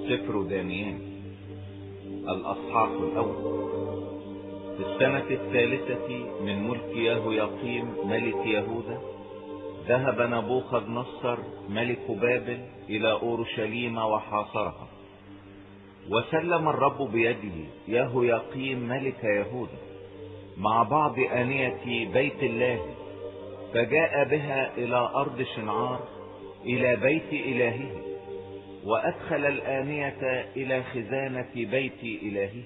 سفر دانيال الأصحاح الأول. في السنة الثالثة من ملك يهوياقيم ملك يهوذا ذهب نبوخذ نصر ملك بابل إلى أورشليم وحاصرها، وسلم الرب بيده يهوياقيم ملك يهوذا مع بعض آنية بيت الله، فجاء بها إلى أرض شنعار إلى بيت إلهه، وأدخل الآنية إلى خزانة بيت إلهه.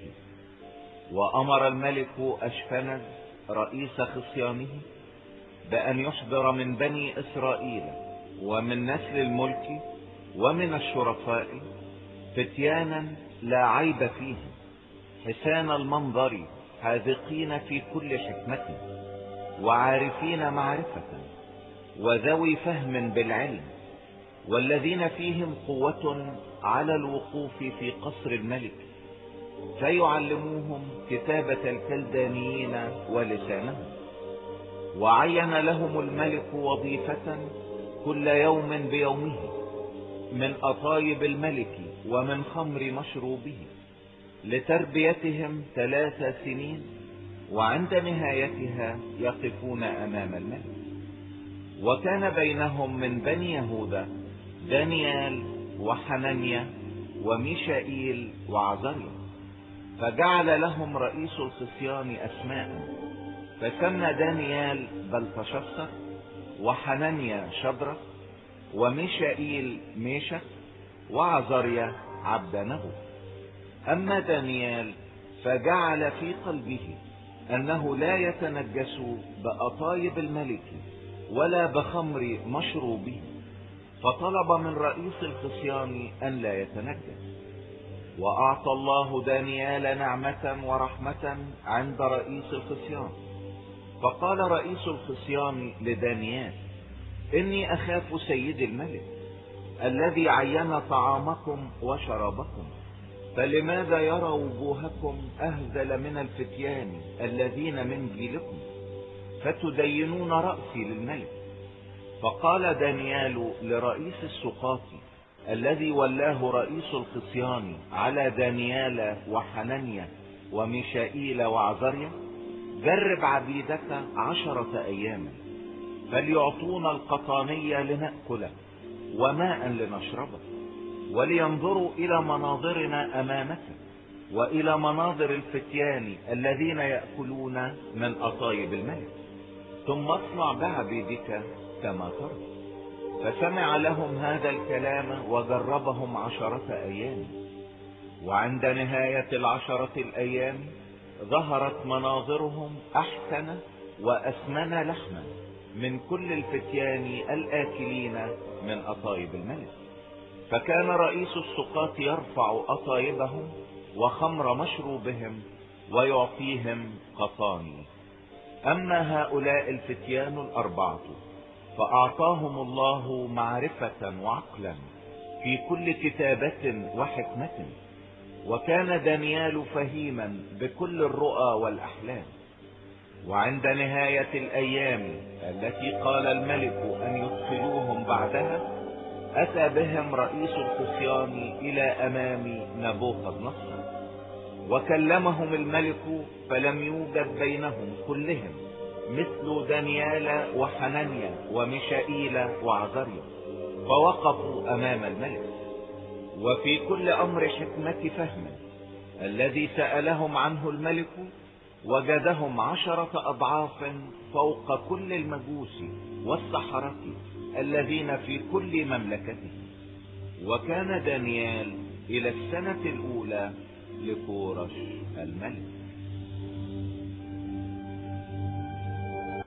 وأمر الملك أشفنز رئيس خصيانه بأن يحضر من بني إسرائيل ومن نسل الملك ومن الشرفاء فتيانا لا عيب فيهم، حسان المنظر، حاذقين في كل حكمة، وعارفين معرفة، وذوي فهم بالعلم، والذين فيهم قوة على الوقوف في قصر الملك، فيعلموهم كتابة الكلدانيين ولسانهم. وعين لهم الملك وظيفة كل يوم بيومه من أطايب الملك ومن خمر مشروبه، لتربيتهم 3 سنين، وعند نهايتها يقفون أمام الملك. وكان بينهم من بني يهوذا دانيال وحنانيا وميشائيل وعزريا، فجعل لهم رئيس الخصيان أسماء، فسمى دانيال بلتشصر، وحنانيا شدرك، وميشائيل ميشك، وعزريا عبدنغو. أما دانيال فجعل في قلبه أنه لا يتنجس بأطايب الملك ولا بخمر مشروبه، فطلب من رئيس الخصيان أن لا يتنجس. وأعطى الله دانيال نعمة ورحمة عند رئيس الخصيان. فقال رئيس الخصيان لدانيال: إني أخاف سيد الملك الذي عين طعامكم وشرابكم، فلماذا يرى وجوهكم أهزل من الفتيان الذين من جيلكم، فتدينون رأسي للملك؟ فقال دانيال لرئيس السقاط الذي ولاه رئيس الخصيان على دانيال وحنانيا وميشائيل وعزريا: جرب عبيدك 10 أيام، فليعطونا القطانية لنأكله وماء لنشربه، ولينظروا إلى مناظرنا أمامك وإلى مناظر الفتيان الذين يأكلون من أطايب الملك، ثم اصنع بعبيدك كما ترى. فسمع لهم هذا الكلام وجربهم 10 أيام. وعند نهاية 10 الأيام ظهرت مناظرهم أحسن وأسمن لحما من كل الفتيان الآكلين من أطايب الملك. فكان رئيس السقاط يرفع أطايبهم وخمر مشروبهم ويعطيهم قطاني. أما هؤلاء الفتيان 4 فأعطاهم الله معرفة وعقلا في كل كتابة وحكمة. وكان دانيال فهيما بكل الرؤى والأحلام. وعند نهاية الأيام التي قال الملك أن يدخلوهم بعدها، أتى بهم رئيس الخصيان إلى أمام نبوخذ نصر، وكلمهم الملك، فلم يوجد بينهم كلهم مثل دانيال وحنانيا وميشائيل وعزريا، فوقفوا أمام الملك. وفي كل أمر حكمة فهم الذي سألهم عنه الملك وجدهم 10 أضعاف فوق كل المجوس والسحرة الذين في كل مملكته. وكان دانيال إلى السنة الأولى لكورش الملك.